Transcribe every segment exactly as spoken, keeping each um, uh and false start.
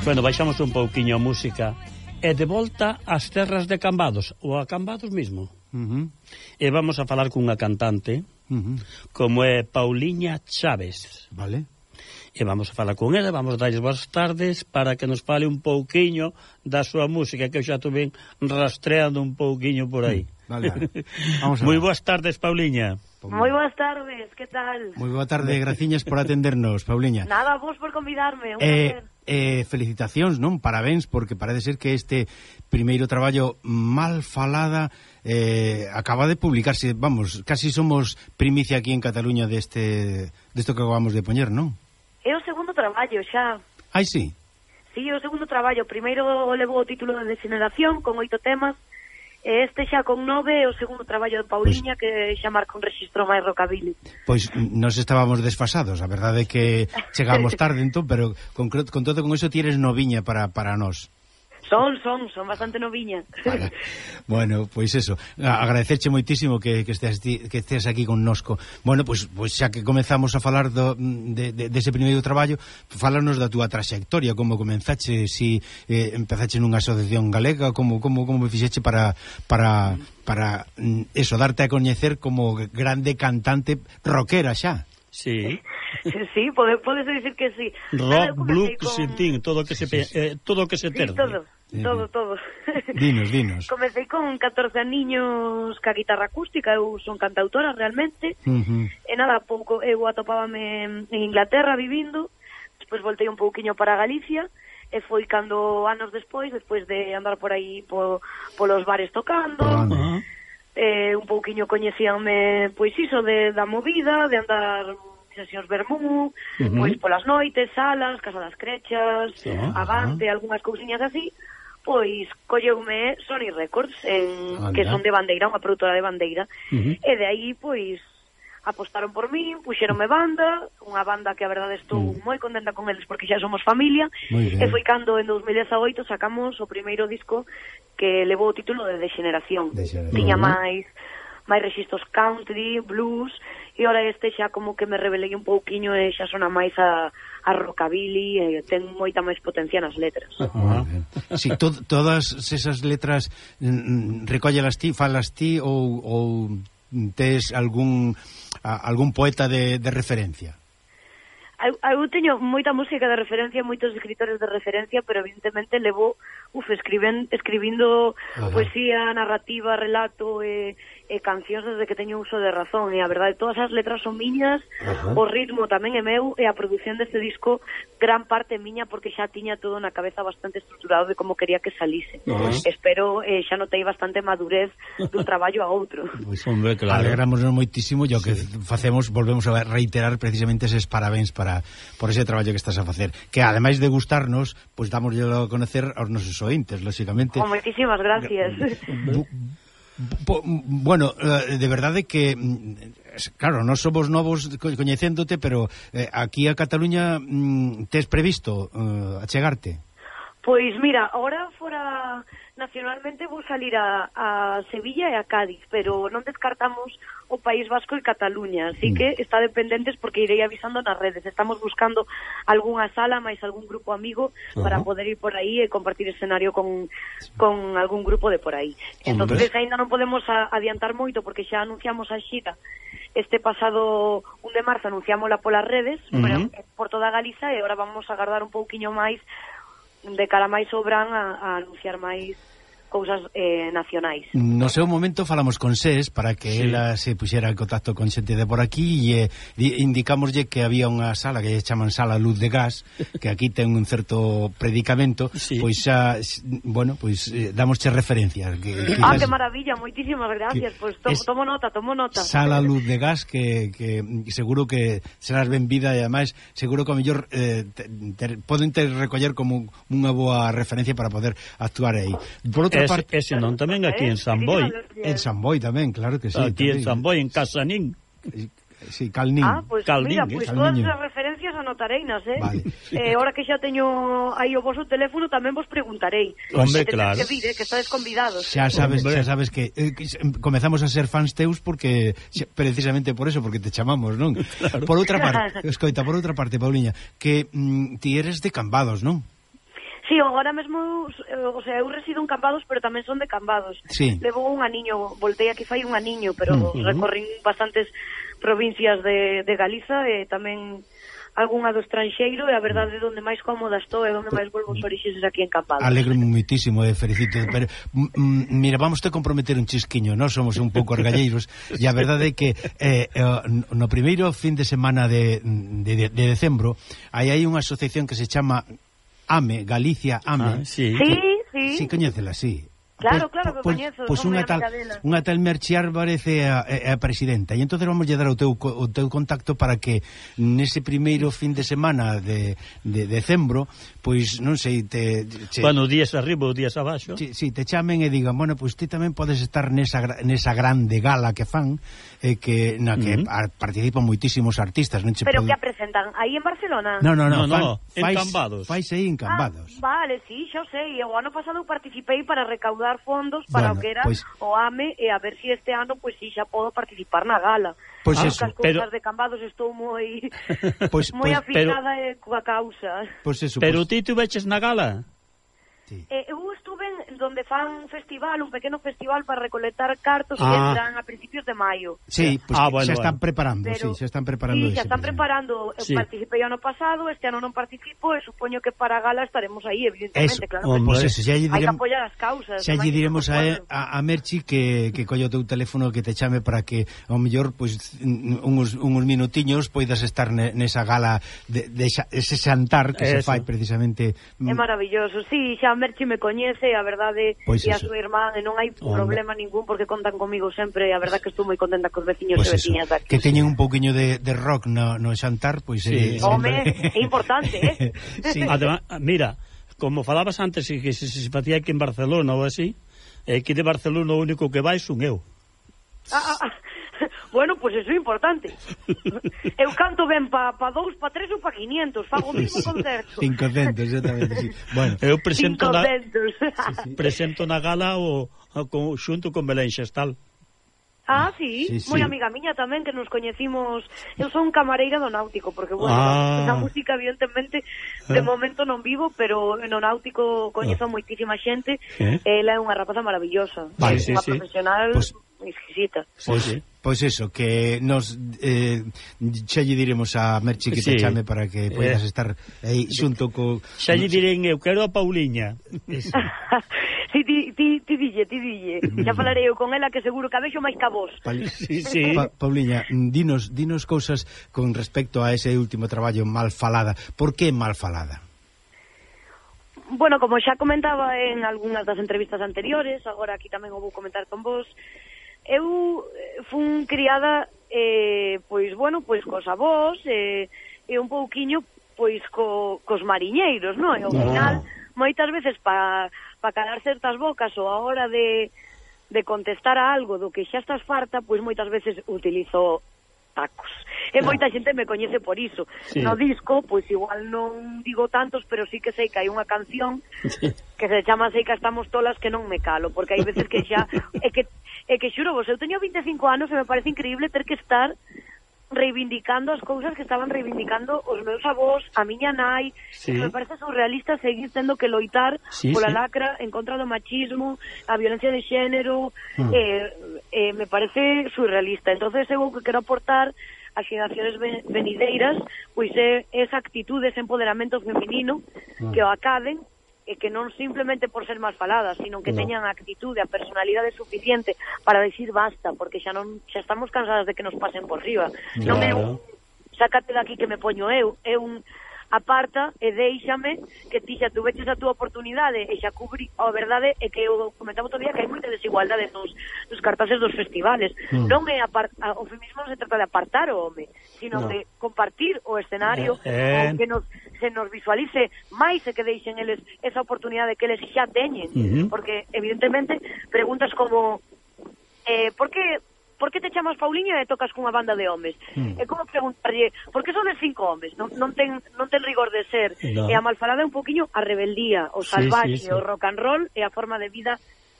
Bueno, baixamos un pouquiño a música. E de volta ás terras de Cambados, ou a Cambados mismo. Uh-huh. E vamos a falar cunha cantante, uh-huh, como é Pauliña Chaves. Vale. E vamos a falar con ela, vamos darles boas tardes para que nos fale un pouquiño da súa música, que eu xa tuve rastreando un pouquiño por aí. Vale, vale. Vamos a Moi boas tardes, Pauliña. Moi boas tardes, que tal? Moi boa tarde, graciñas por atendernos, Pauliña. Nada, vos por convidarme, un eh, placer. Eh, felicitacións, non? Parabéns, porque parece ser que este primeiro traballo Mal falada eh, acaba de publicarse, vamos, casi somos primicia aquí en Cataluña deste desto que acabamos de poñer, non? É o segundo traballo, xa. Ai, sí? Sí, o segundo traballo. Primeiro levou o título de Degeneración, con oito temas, e este xa con nove é o segundo traballo de Pauliña, pues, que xa marca un rexistro máis rockabilly. Pois nos estábamos desfasados, a verdade é que chegamos tarde entón, pero con, con todo con eso ti eres noviña para, para nós. Son, son, son bastante noviña. Vale. Bueno, pois pues eso, agradecerche moitísimo que, que, estés, que estés aquí connosco. Bueno, pois pues, pues xa que comezamos a falar do, de, de, dese primeiro traballo, fálanos da túa traxectoria, como comenzache, si eh, empezache nunha asociación galega, como como como fixeche para para para eso, darte a coñecer como grande cantante rockera xa. Sí. Sí, pode, podes decir que sí. Rock, blues, con... sin todo que se eh, todo que se terde. Sí, todo, sí, todo, todo. Dinos, dinos. Comecei con catorce aniños ca guitarra acústica, eu son cantautora realmente. Uh-huh. E nada, pouco eu atopábame en Inglaterra vivindo, despois voltei un pouquiño para Galicia, e foi cando anos despois, despois de andar por aí po, polos bares tocando, uh-huh, eh, un pouquiño coñecíanme, pois iso, de, da movida, de andar sesións vermú, uh-huh, pois polas noites, salas, Casa das Crechas, uh-huh, Avante, uh-huh, algunhas cousiñas así, pois colleume Sony Records, en, que son de Bandeira, unha produtora de Bandeira, uh-huh, e de aí, pois, apostaron por mí, puxeronme banda, unha banda que a verdade estou uh-huh moi contenta con eles porque xa somos familia, e foi cando en dos mil dezaoito sacamos o primeiro disco que levou o título de Degeneración. Degeneración. Tiña máis máis rexistros country, blues, e ora este xa como que me rebelei un pouquiño e xa sona máis a, a rockabilly, e ten moita máis potencia nas letras. Uh-huh. Si, to, todas esas letras mm, recóllelas ti, falas ti ou, ou tes algún a, algún poeta de, de referencia? Eu, eu teño moita música de referencia, moitos escritores de referencia, pero evidentemente levo, uf, escriben, escribindo uh-huh poesía, narrativa, relato e, e cancións desde que teño uso de razón, e a verdade, todas as letras son miñas, uh-huh, o ritmo tamén é meu, e a produción deste disco gran parte miña, porque xa tiña todo na cabeza bastante estruturado de como quería que salise. Uh-huh. Espero, eh, xa notei bastante madurez dun traballo a outro. Pues, hombre, claro. Alegrámonos moitísimo, e o que sí facemos, volvemos a reiterar precisamente eses parabéns para por ese traballo que estás a facer, que ademais de gustarnos, pois pues, dámosllelo a conocer aos nosos ointes, lógicamente. Oh, moitísimas gracias. Bueno, de verdade que claro, non somos novos coñecéndote, pero eh, aquí a Cataluña mm, tes previsto uh, achegarte? Pois mira, ahora fora nacionalmente vou salir a, a Sevilla e a Cádiz, pero non descartamos o País Vasco e Cataluña, así que está dependentes porque irei avisando nas redes. Estamos buscando algunha sala, máis algún grupo amigo, uh-huh, para poder ir por aí e compartir escenario con, con algún grupo de por aí. Entonces ainda non podemos a, adiantar moito porque xa anunciamos a xira este pasado un de marzo, anunciámola polas redes, uh-huh, pero, por toda Galiza, e agora vamos a agardar un pouquiño máis de cara máis sobran a, a anunciar máis cousas eh, nacionais. No seu momento falamos con SES para que sí ela se puxera en contacto con xente de por aquí e eh, indicámoslle que había unha sala que chaman Sala Luz de Gas, que aquí ten un certo predicamento, sí, pois xa, bueno, pois eh, damosche referencias. Que, que ah, que maravilla, moitísimas gracias, pois to, tomo nota, tomo nota. Sala Luz de Gas, que, que seguro que serás ben vida e ademais seguro que a mellor eh, te, te, poden te recoller como unha boa referencia para poder actuar aí. Por outra Es, parte, ese non tamén aquí en San Boi. En San Boi tamén, claro que sí. Aquí tamén. En San Boi, en Casanín. Sí, Calnín. Ah, pues Calnín, mira, pues todas as referencias anotareinas, eh? Vale. Eh, ahora que xa teño aí o vosso teléfono, tamén vos preguntarei. Hombre, claro. Que vir, eh, que estades convidados. Xa sabes, xa sabes que eh, comezamos a ser fans teus porque xa, precisamente por eso, porque te chamamos, non? Claro. Por outra parte, escoita, por outra parte, Pauliña, que mm, ti eres de Cambados, non? Sí, agora mesmo, o sea, eu resido en Cambados, pero tamén son de Cambados. Sí. Levo un aniño, voltei aquí fai un aniño, pero uh-huh. recorrín bastantes provincias de, de Galiza e tamén algunha do estranxeiro, e a verdade é onde máis cómoda estou e onde máis volvo os orixes aquí en Cambados. Alegro-me muitísimo e felicito, pero m- mira, vamos te comprometer un chisquiño, nós somos un pouco argalleiros e a verdade é que eh, no primeiro fin de semana de, de, de decembro hai aí unha asociación que se chama AME, Galicia AME. Ah, sí. Sí, que, sí. Sí, coñécela, sí. Claro, pues, claro que pues, coñezo, pues son unha moi tal, amiga dela. unha tal Merchi Álvarez é a, é a presidenta e entonces vamos lle dar o teu, o teu contacto para que nese primeiro fin de semana de, de decembro, pois non sei te, te bueno, días arriba ou días abaixo si, si te chamen e digan, bueno, pois ti tamén podes estar nesa, nesa grande gala que fan eh, que, na que uh-huh. a, participan moitísimos artistas, non che Pero pode... que a presentan aí en Barcelona? No, no, no, No, no, fan, en fais, Cambados. Fais aí en Cambados. Ah, vale, sí, xa o sei. O ano pasado participei para recaudar fondos para Bueno, o que era pois... o AME e a ver si este ano, pois si xa podo participar na gala. Pois ah, eso, as pero- cousas de Cambados estou moi Pois, moi pois, aficionada pero... coa causa. Pois eso, pero pois... ti tuveches na gala? Sí. Eh, eu estuve en donde fan un festival, un pequeno festival para recolectar cartos Ah. que entran a principios de maio. Sí, pues Ah, bueno, xa están bueno. preparando, Pero, sí, xa están preparando sí, xa ese, están precisamente. preparando. Eu Sí. participei ano pasado, este ano non participo e supoño que para a gala estaremos aí, evidentemente, Eso, claro. hombre. Pois eso, xa lle Hai que diremos, apoiar as causas. xa non lle hai que diremos a, preocuparnos. a, a Merchi que, que colle o teu teléfono, que te chame para que ao mellor pois uns, uns minutiños poidas estar ne, nesa gala de, de xa, ese xantar que se Eso. fai precisamente. É maravilloso, sí, xa Merchi me coñece, a verdade, Pois e a eso. súa irmá, e non hai Hombre. problema ningún porque contan comigo sempre, e a verdade que estou moi contenta cos veciños Pois e eso, veciñas daqui. que teñen un pouquiño de, de rock no, no xantar, pois Sí. eh, Home, é importante, eh? sí. Además, mira, como falabas antes que se, se facía aquí en Barcelona ou así, eh, aquí de Barcelona o único que vai son eu. Ah, ah, ah. Bueno, pois pues eso é importante. Eu canto ben pa, pa dous, pa tres ou pa quinientos, fago o mismo concerto. quinhentos, exactamente, sí. Bueno, Eu presento na, quinhentos. presento na gala o, o con, xunto con Belén Xestal. Ah, sí, Sí, sí. moi amiga miña tamén, que nos coñecimos. Eu son camareira do Náutico, porque, bueno, Ah. na música, evidentemente, de momento non vivo, pero no Náutico coñezo Ah. moitísima xente. Eh? Ela é unha rapaza maravillosa. Vale, é sí, unha sí. profesional Pues- exquisita. Pois, Sí, sí. pois eso, que nos eh, xa lle diremos a Merchi que Sí. te chame para que poidas Eh. estar aí xunto co... Xa lle dirén eu, quero a Pauliña. Eso. Sí, ti, ti, ti dille, ti dille. Xa falarei eu con ela, que seguro que a vexo máis que a vos. Pali- Sí, sí. Pa Pauliña, dinos, dinos cousas con respecto a ese último traballo, Mal Falada. Por que Mal Falada? Bueno, como xa comentaba en algunhas das entrevistas anteriores, agora aquí tamén o vou comentar con vos, eu eh, fun criada, eh, pois, bueno, pois cos avós, eh, e un pouquiño, pois, co, cos mariñeiros, non? E ao final, moitas veces, pa, pa calar certas bocas ou a hora de, de contestar a algo do que xa estás farta, pois moitas veces utilizo tacos. E moita xente me coñece por iso. Sí. No disco, pois igual non digo tantos, pero sí que sei que hai unha canción Sí. que se chama Sei que estamos tolas, que non me calo, porque hai veces que xa é que é que xuro vos, eu teño vinte e cinco anos e me parece increíble ter que estar reivindicando as cousas que estaban reivindicando os meus avós, a miña nai. Sí. Me parece surrealista seguir tendo que loitar Sí, pola sí. lacra en contra do machismo, a violencia de xénero. Mm. eh, eh, me parece surrealista. Entonces eu o que quero aportar ás xeraciones ven- venideiras, pois é esa actitude, ese empoderamento feminino Mm. que o acaden, e que non simplemente por ser máis faladas, sino que No. teñan a actitude, a personalidade suficiente para decir basta, porque xa non xa estamos cansadas de que nos pasen por riba. Non é un sácate daqui que me poño eu, é un aparta e deixame que ti xa tuveches a túa oportunidade e xa cubri. A verdade é que eu comentaba outro día que hai moita desigualdade nos, nos cartaces dos festivales. Mm. Non é apart, a, o feminismo non se trata de apartar o home, sino No. de compartir o escenario, Eh, eh. ou que nos, se nos visualice máis e que deixen eles esa oportunidade que eles xa teñen. Uh-huh. Porque, evidentemente, preguntas como eh, por que por que te chamas Pauliña e tocas cunha banda de homes? Mm. É como preguntarlle, por que son de cinco homes? Non, non, ten, non ten rigor de ser. No. E a malfalada é un poquinho a rebeldía, o Sí, salvaxe, sí, sí. o rock and roll e a forma de vida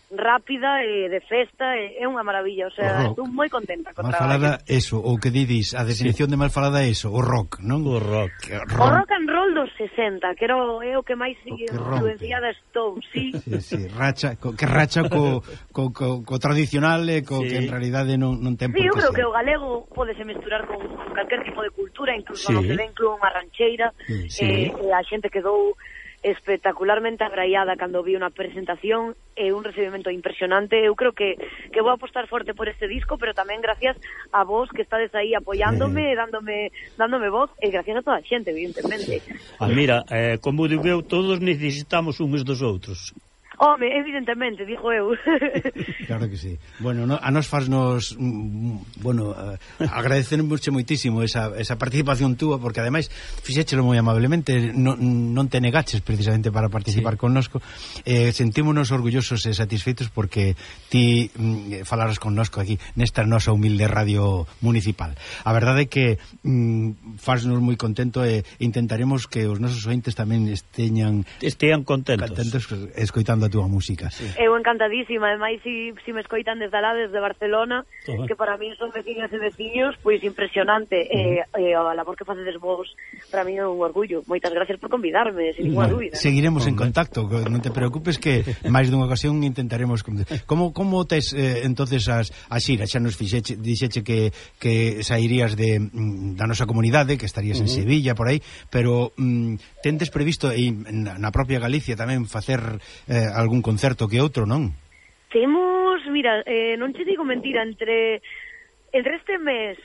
rápida e de festa, e é unha maravilla, o sea, estou moi contenta con mal falada eso, ou que didis, a definición sí. de mal falada é eso, o rock, non? O rock. O rock and roll dos sesenta, que era o, é o que máis influenciada estou, sí. Sí, sí, racha, co, que racha co, co, co, co tradicional e co sí. que en realidade non, non ten por sí, que eu creo ser. que o galego podese mesturar con calquer tipo de cultura, incluso sí. no que ven incluo unha rancheira, sí. e, e a xente quedou espectacularmente agraiada cando vi unha presentación e un recibimento impresionante. Eu creo que, que vou apostar forte por este disco, pero tamén gracias a vos que estades aí apoiándome, eh. dándome dándome voz, e gracias a toda a xente, evidentemente. Ah, mira, eh, como digo eu, todos necesitamos uns dos outros. Home, evidentemente, digo eu. Claro que sí. Bueno, no, a nos fasnos mm, bueno, uh, agradecernos moitísimo esa, esa participación túa, porque ademais fixéchelo moi amablemente, non, non te negaches precisamente para participar sí. connosco. Eh, sentímonos orgullosos e satisfeitos porque ti mm, falaras connosco aquí nesta nosa humilde radio municipal. A verdade é que mm, fasnos moi contento e intentaremos que os nosos ointes tamén esteñan estean contentos, contentos escoitando a túa música. Sí. Eu encantadísima, ademais si, si me escoitan desde alá, desde Barcelona, uh -huh. que para mí son veciñas e veciños, pois impresionante. Uh -huh. eh, eh, a labor que facedes vos para mí é un orgullo. Moitas gracias por convidarme, sin ninguna bueno, dúbida. Seguiremos en contacto, non te preocupes que máis dunha ocasión intentaremos. Como como tes eh, entonces as as xiras? Xa nos fixeche, dixeche que que sairías de mm, da nosa comunidade, que estarías uh -huh. en Sevilla por aí, pero mm, tendes previsto e na propia Galicia tamén facer eh, algún concerto que outro, non? Temos, mira, eh, non che digo mentira, entre entre este mes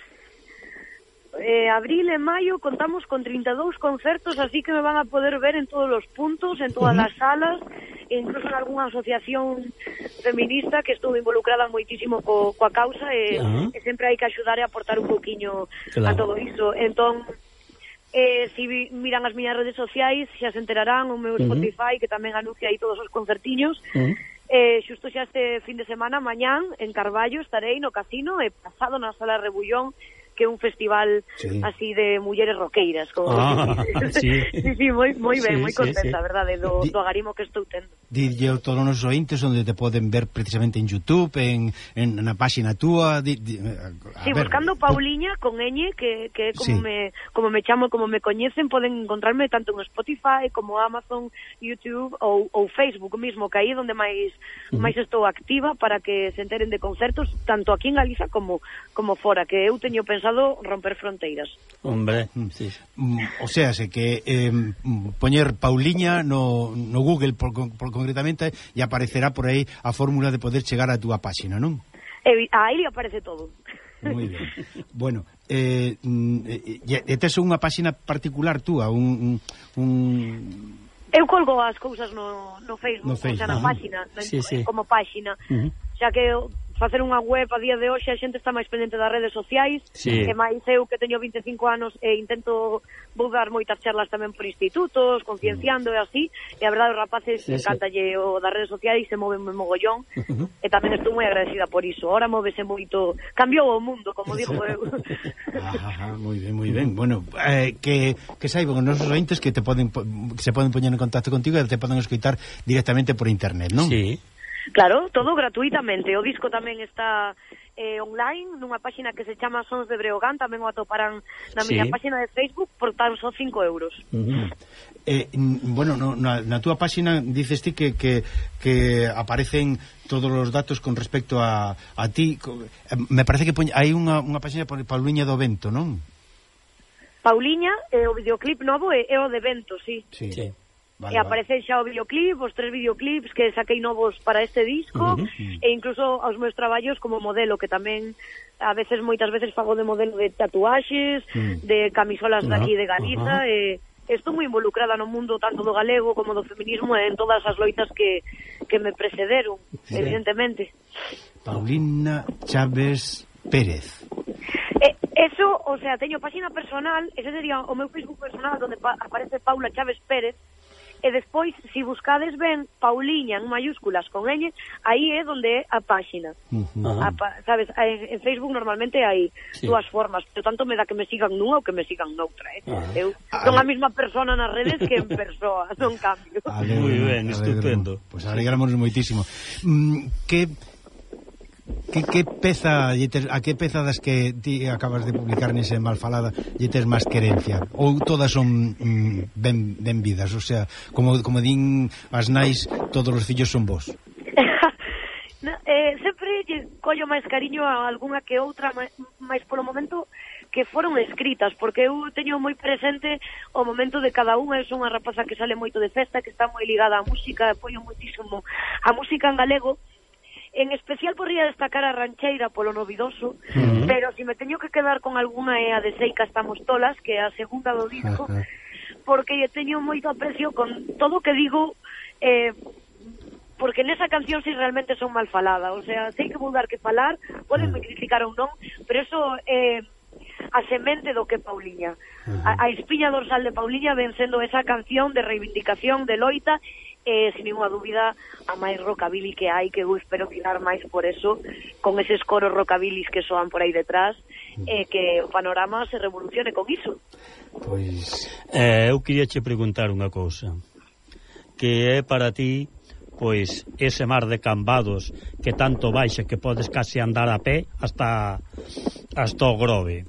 eh, abril e maio contamos con trinta e dous concertos, así que me van a poder ver en todos os puntos, en todas uh -huh. as salas, e incluso en algunha asociación feminista que estou involucrada moitísimo co, coa causa e, uh -huh. e sempre hai que axudar e aportar un poquinho claro. a todo iso. Entón, Eh, si miran as miñas redes sociais xa se enterarán, o meu Spotify uh -huh. que tamén anuncia aí todos os concertiños. uh -huh. eh, xusto xa este fin de semana, mañán en Carballo estarei no Casino e pasado na Sala Rebullón, que é un festival sí. así de mulleres roqueiras como ah, sí. sí, sí, moi, moi ben, sí, moi contenta, sí, sí. verdade, do, do agarimo que estou tendo. Dille todos os nosos ointes onde te poden ver precisamente en YouTube, en, en na páxina túa, di, di, sí, ver. Buscando Pauliña con ñ, que, que é como, sí. me, como me chamo, como me coñecen, poden encontrarme tanto en Spotify como Amazon, YouTube ou, ou Facebook mismo, que aí é onde máis uh -huh. máis estou activa para que se enteren de concertos, tanto aquí en Galiza como, como fora, que eu teño pensado romper fronteiras. Hombre, sí. O sea, se que eh, poñer Pauliña no, no Google por, por concretamente e aparecerá por aí a fórmula de poder chegar a túa páxina, non? E, aí aparece todo. Moi ben. Bueno, eh, e, e tes unha páxina particular túa, un... un... Eu colgo as cousas no, no Facebook, no Facebook. O sea, na ah, páxina, sí, sí. como páxina, uh -huh. xa que facer unha web a día de hoxe a xente está máis pendente das redes sociais, sí. e máis eu que teño vinte e cinco anos e intento vou dar moitas charlas tamén por institutos, concienciando e así, e a verdade os rapaces sí, encantalle sí. o das redes sociais, se moven mogollón, uh -huh. e tamén estou moi agradecida por iso. Ahora móvese moito, cambiou o mundo, como digo eu. Ajá, moi ben, moi ben. Bueno, eh, que, que saiban os nosos ointes que te poden que se poden poñer en contacto contigo e te poden escoitar directamente por internet, non? Sí. Claro, todo gratuitamente. O disco tamén está eh, online nunha páxina que se chama Sons de Breogán, tamén o atoparán na sí. miña páxina de Facebook por tan só cinco euros. Uh -huh. eh, bueno, no, na, na túa páxina dices ti que, que, que aparecen todos os datos con respecto a, a ti. Me parece que hai unha, unha páxina por Pauliña do Vento, non? Pauliña, eh, o videoclip novo é, é o de Vento, sí. Sí, sí. E Vale, aparece vale. xa o videoclip, os tres videoclips que saquei novos para este disco, uh -huh. e incluso aos meus traballos como modelo, que tamén a veces, moitas veces fago de modelo de tatuaxes, uh -huh. de camisolas uh -huh. daqui de Galiza, uh -huh. e estou moi involucrada no mundo tanto do galego como do feminismo e en todas as loitas que, que me precederon, sí. evidentemente. Paulina Chávez Pérez. Eh, eso, o sea, teño página personal, ese sería o meu Facebook personal, donde pa aparece Paula Chávez Pérez. e despois, se si buscades ben Pauliña en mayúsculas con ñ, aí é donde é a páxina. Uh-huh. A, sabes, en, en Facebook normalmente hai sí. dúas formas, pero tanto me dá que me sigan nunha ou que me sigan noutra, eh? Uh-huh. Eu son a mesma persona nas redes que en persoa, non cambio. Moi ben, estupendo. Pois pues alegramos moitísimo. Mm, que Que, que peza, a que peza das que ti acabas de publicar nese Malfalada lle tes máis querencia? Ou todas son mm, ben, ben vidas? O sea, como, como din as nais, todos os fillos son vos. no, eh, sempre lle collo máis cariño a algunha que outra, máis polo momento que foron escritas, porque eu teño moi presente o momento de cada unha. Eu son unha rapaza que sale moito de festa, que está moi ligada á música, apoio moitísimo a música en galego. En especial podría destacar a rancheira polo novidoso, uh-huh. pero se si me teño que quedar con algunha é a de Seica Estamos Tolas, que é a segunda do disco, uh-huh. porque lle teño moito aprecio con todo o que digo, eh, porque nesa canción si realmente son mal falada, o sea, sei que vou dar que falar, podenme criticar ou non, pero eso é eh, a semente do que Pauliña. Uh-huh. A, a espiña dorsal de Pauliña ven sendo esa canción de reivindicación, de loita, eh, sin ninguna dúbida a máis rockabilly que hai, que eu espero tirar máis por eso, con eses coros rockabilis que soan por aí detrás, e eh, que o panorama se revolucione con iso. Pois eh, eu queria che preguntar unha cousa, que é para ti pois ese mar de Cambados que tanto baixa que podes casi andar a pé hasta hasta o Grove.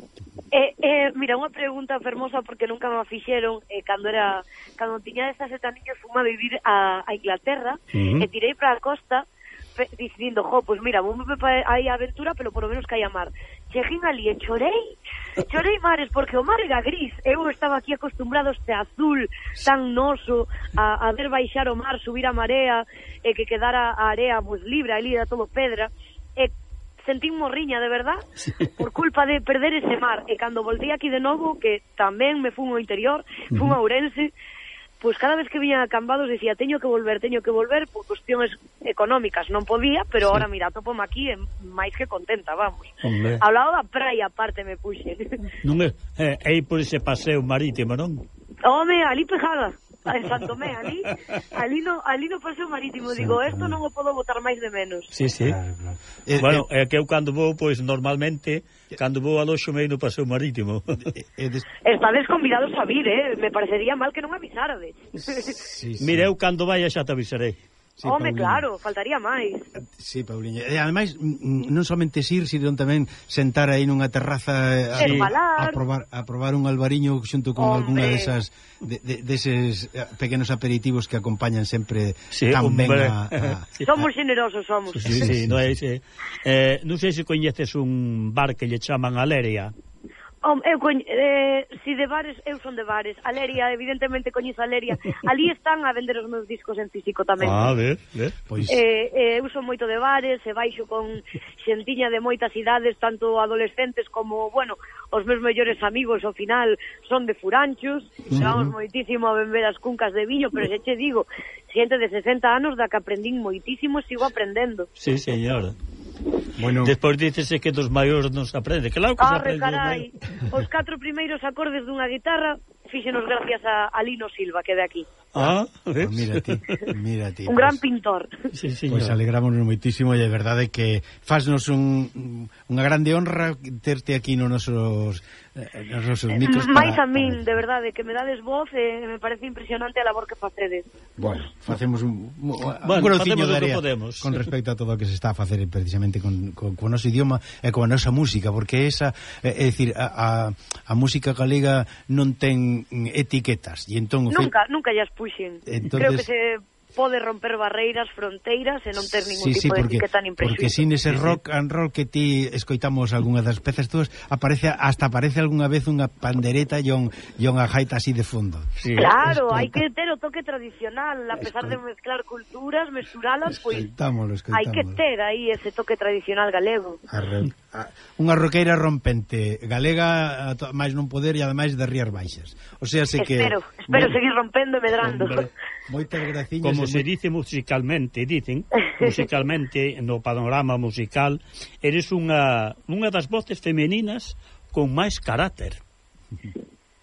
Eh, eh, mira, unha pregunta fermosa porque nunca me a fixeron, eh, cando era cando tiña estas sete aniños fui a vivir a, a Inglaterra, uh-huh. e tirei para a costa pe, dicindo, jo, pues mira, vou me para aí a aventura, pero por lo menos que hai a mar. Cheguín ali e chorei, chorei mares, porque o mar era gris, eu estaba aquí acostumbrado a este azul tan noso, a, a ver baixar o mar, subir a marea, e que quedara a area pues, libre, ali era todo pedra, e sentín morriña, de verdad, sí. por culpa de perder ese mar. E cando voltei aquí de novo, que tamén me fun ao interior, fun a Ourense, pois cada vez que viña a Cambados decía, teño que volver, teño que volver, por cuestións económicas non podía, pero sí. ahora, mira, topome aquí e máis que contenta, vamos. Hombre. Ao lado da praia, aparte, me puxe. Non é, é, é por ese paseo marítimo, non? Home, ali pejada. En Santomé, ali, ali no, ali no paseo marítimo, sí, digo, esto non o podo botar máis de menos. Sí, sí. Claro, claro. Eh, bueno, é eh, que eu cando vou, pois, normalmente, cando vou aloxo meio no paseo marítimo. Eh, des... Estades convidados a vir, eh? Me parecería mal que non avisarades. Sí, sí. Mira, eu cando vaya xa te avisarei. Sí, Home, Pauliña. Claro, faltaría máis. Sí, Pauliña. E ademais, non somente ir, sino tamén sentar aí nunha terraza a, sí. a, probar, a probar un albariño xunto con Hombre. alguna desas de, de, deses pequenos aperitivos que acompañan sempre sí, tan ben a, a, sí. Somos generosos, somos. Sí, sí, sí, sí, no, é, sí. Eh, non sei se coñeces un bar que lle chaman Aleria. Oh, eu coñ... eh, si de bares, eu son de bares. Aleria, evidentemente coñezo Aleria. Ali están a vender os meus discos en físico tamén. Ah, ver, ver. Pois... Eh, eh, eu son moito de bares, e baixo con xentiña de moitas idades, tanto adolescentes como, bueno, os meus mellores amigos, ao final, son de Furanchos. Uh-huh. Vamos moitísimo a beber as cuncas de viño, pero se che digo, xente de sesenta anos da que aprendín moitísimo, sigo aprendendo. Sí, señora. Bueno. Despois dícese que dos maiores non se aprende. Claro que ah, se aprende. Carai, os catro primeiros acordes dunha guitarra fíxenos gracias a, a Lino Silva, que de aquí. Ah, pues mira ti, mira ti. Un pues, gran pintor. Sí, pois pues alegrámonos moitísimo, e é verdade que faznos un, unha grande honra terte aquí nos nosos nos nosos micros. Máis a min, de verdade, que me dades voz e me parece impresionante a labor que facedes. Bueno, facemos un un, bueno, un grociño de área con respecto a todo o que se está a facer precisamente con, con, con o noso idioma e con a nosa música, porque esa, é, é dicir, a, a, a música galega non ten etiquetas, e entón nunca, fe... nunca llas puxen. Entonces... Creo que se pode romper barreiras, fronteiras e non ter ningún sí, tipo sí, porque, de etiqueta nin prexuízo. Porque sin ese rock and roll que ti escoitamos algunha das pezas túas, aparece, hasta aparece algunha vez unha pandereta e un, unha gaita así de fondo. Sí, claro, hai que ter o toque tradicional, a pesar de mezclar culturas, mesturalas, pois pues, hai que ter aí ese toque tradicional galego. A re, a, unha roqueira rompente galega, máis non poder e ademais de Rías Baixas. O sea, se que Espero, espero bueno, seguir rompendo e medrando. Hombre, moitas graciñas. Como se dice musicalmente, dicen, musicalmente, no panorama musical, eres unha unha das voces femeninas con máis carácter.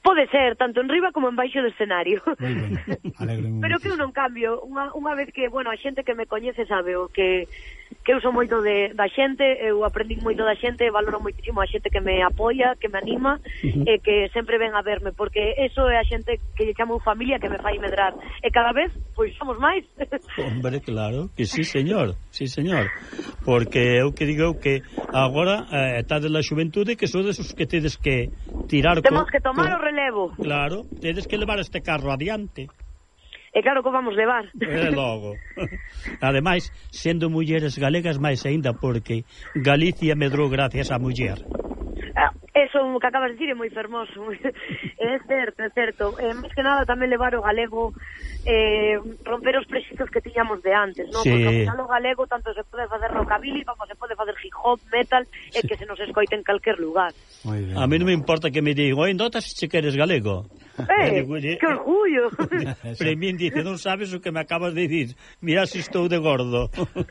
Pode ser, tanto en riba como en baixo do escenario. Moi ben, alegro. Pero que eu non cambio, unha, unha vez que, bueno, a xente que me coñece sabe o que que eu son moito de, da xente, eu aprendín moito da xente, valoro moitísimo a xente que me apoia, que me anima, uh-huh. e que sempre ven a verme, porque eso é a xente que lle chamo familia que me fai medrar, e cada vez, pois, somos máis. Hombre, claro, que sí, señor, sí, señor, porque eu que digo que agora eh, estades na xuventude que sodes os que tedes que tirar... Temos co, que tomar co, o relevo. Claro, tedes que levar este carro adiante. E claro que vamos levar. E logo. Ademais, sendo mulleres galegas máis aínda, porque Galicia medrou gracias á muller. Eso que acabas de dicir é moi fermoso. É certo, é certo. Eh, máis que nada tamén levar o galego, eh, romper os prexitos que tiñamos de antes, non? Sí. Porque ao final o galego tanto se pode facer rockabilly como se pode facer hip hop, metal, e sí. que se nos escoite en calquer lugar. A mí non me importa que me digan, oi, notas se que eres galego. Eh, digo, que orgullo. Pero a mí dice, non sabes o que me acabas de dicir. Mira se estou de gordo.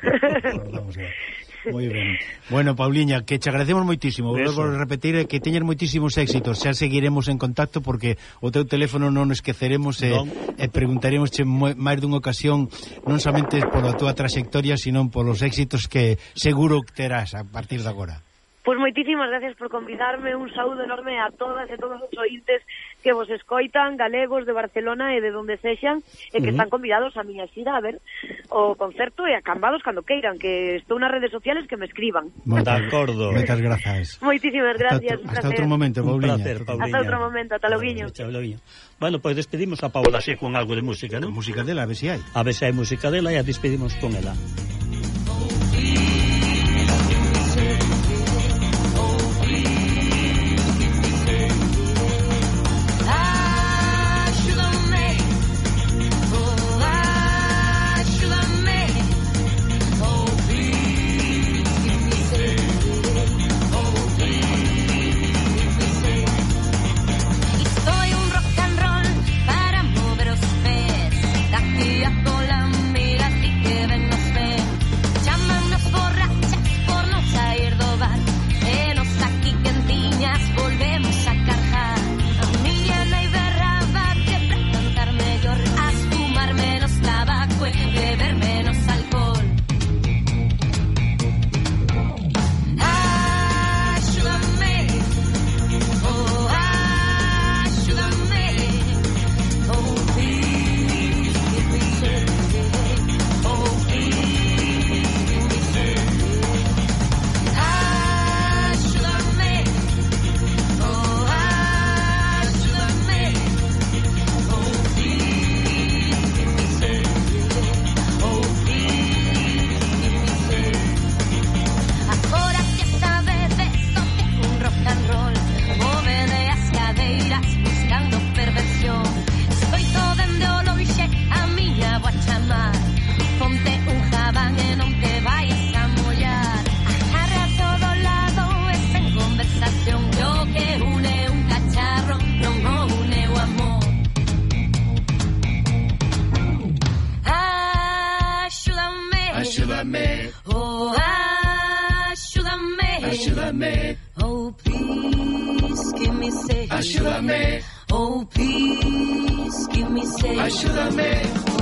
Moi ben. Bueno, Pauliña, que te agradecemos moitísimo. Volvo a repetir que teñas moitísimos éxitos. Xa seguiremos en contacto porque o teu teléfono non o esqueceremos e, non. e preguntaremos máis dunha ocasión non somente pola tua trayectoria, sino polos éxitos que seguro terás a partir de agora. Pois moitísimas gracias por convidarme, un saúdo enorme a todas e todos os ointes que vos escoitan, galegos de Barcelona e de donde sexan, e que uh-huh. están convidados a miña xira a ver o concerto e a Cambados cando queiran, que estou nas redes sociales que me escriban. De acordo. Moitas grazas. Moitísimas gracias. Hasta, hasta outro momento, Pauliña. Placer, Pauliña. Hasta outro momento, ata loguiño. Bueno, pois pues despedimos a Paola así con algo de música, non? Música dela, a ver se hai. A ver se hai música dela e a despedimos con ela. Ayúdame, oh, ayúdame, ayúdame, oh, please, give me safe. Ayúdame, oh, please, give me safe. Ayúdame.